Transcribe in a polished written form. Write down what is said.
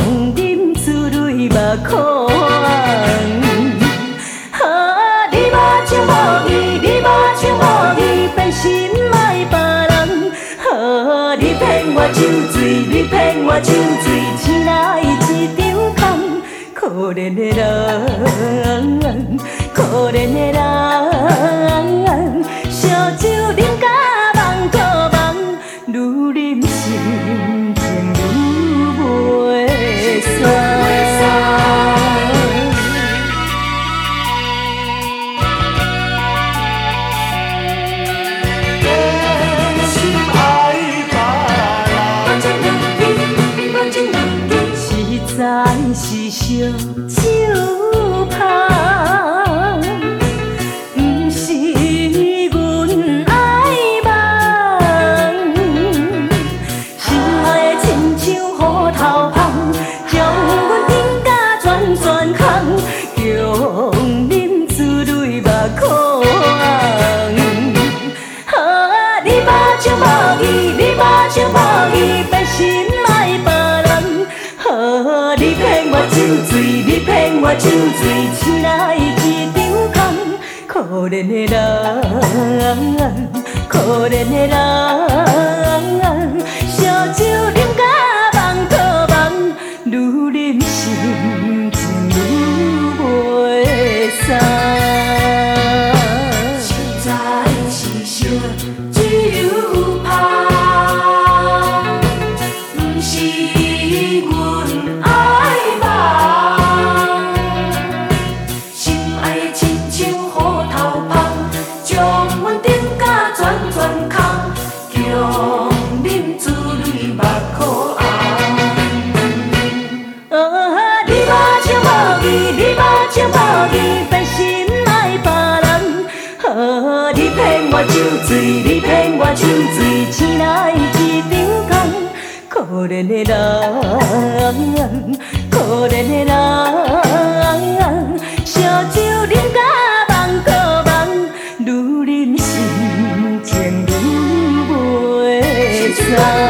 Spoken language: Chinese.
啉珠泪目眶。你目睭无义，你目睭无义，变心爱别人。你骗我酒醉，你骗我酒醉，醒来一场空。可怜的人，可怜的人，烧酒啉甲梦过梦，愈啉心情愈袂散。实在是烧酒香，不是阮爱梦。心爱的亲像雨头香，将阮冷甲全空，强忍珠泪目眶。你目睭无义，你目睭无义，变心爱别人。你骗我酒醉，你骗我酒醉，醒来一场空。可怜的人，可怜的人，烧酒啉甲梦过梦，愈啉心情愈袂散。实在是烧酒香，不是阮爱梦。心爱的亲像雨头香，将阮顶甲全空，强忍珠泪目眶红。你目睭无义，你目睭无义，变心爱别人。你骗我酒醉，你骗我酒醉，醒来一场空。可怜的人，可怜的人，烧酒啉甲梦过梦，愈啉心情愈袂散。